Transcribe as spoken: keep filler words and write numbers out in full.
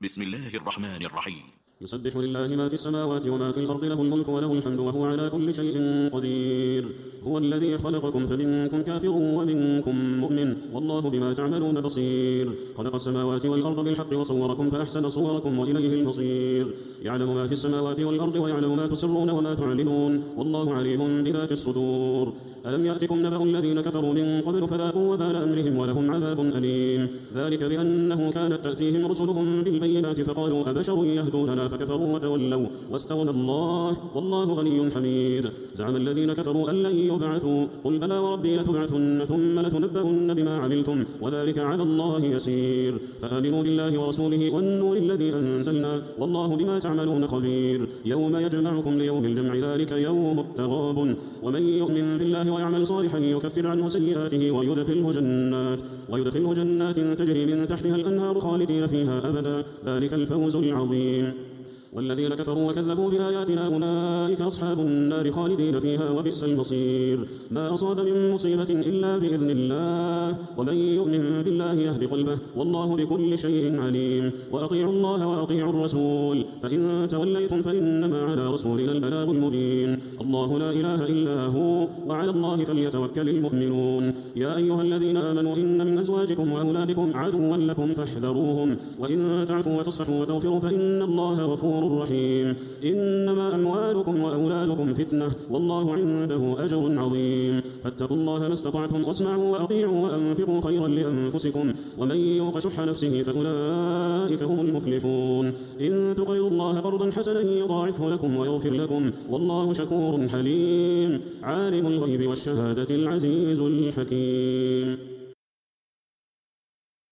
بسم الله الرحمن الرحيم. يسبح لله ما في السماوات وما في الأرض، له الملك وله الحمد وهو على كل شيء قدير. هو الذي خلقكم فمنكم كافر ومنكم مؤمن، والله بما تعملون بصير. خلق السماوات والأرض بالحق وصوركم فأحسن صوركم وإليه المصير. يعلم ما في السماوات والأرض ويعلم ما تسرون وما تعلنون، والله عليم بذات الصدور. ألم يأتكم نبأ الذين كفروا من قبل فذاقوا وبال أمرهم ولهم عذاب أليم. ذلك بأنه كانت تأتيهم رسلهم بالبينات فقالوا أبشر يهدوننا فكفروا وتولوا واستغنى الله والله غني حميد. زعم الذين كفروا أن لن يبعثوا، قل بلى وربي لتبعثن ثم لتنبؤن بما عملتم وذلك على الله يسير. فآمنوا بالله ورسوله والنور الذي أنزلنا والله بما تعملون خبير. يوم يجمعكم ليوم الجمع ذلك يوم التغابن. ومن يؤمن بالله ويعمل صالحا يكفر عنه سيئاته ويدخله جنات ويدخله جنات تجري من تحتها الأنهار خالدين فيها أبدا، ذلك الفوز العظيم. والذين كفروا وكذبوا بآياتنا أولئك أصحاب النار خالدين فيها وبئس المصير. ما أصاب من مصيبة إلا بإذن الله، ومن يؤمن بالله يهد قلبه والله بكل شيء عليم. وأطيعوا الله وأطيعوا الرسول، فإن توليتم فإنما على رسولنا البلاغ المبين. الله لا إله إلا هو وعلى الله فليتوكل المؤمنون. يا أيها الذين آمنوا إن من أزواجكم وأولادكم عدوا لكم فاحذروهم، وإن تعفوا وتصفحوا وتغفروا فإن الله غفور الرحيم. إنما أموالكم وأولادكم فتنة والله عنده أجر عظيم. فاتقوا الله ما استطعتم واسمعوا وأطيعوا وأنفقوا خيرا لأنفسكم، ومن يوق شح نفسه فأولئك هم المفلحون. إن تقرضوا الله قرضا حسنا يضاعفه لكم ويغفر لكم والله شكور حليم. عالم الغيب والشهادة العزيز الحكيم.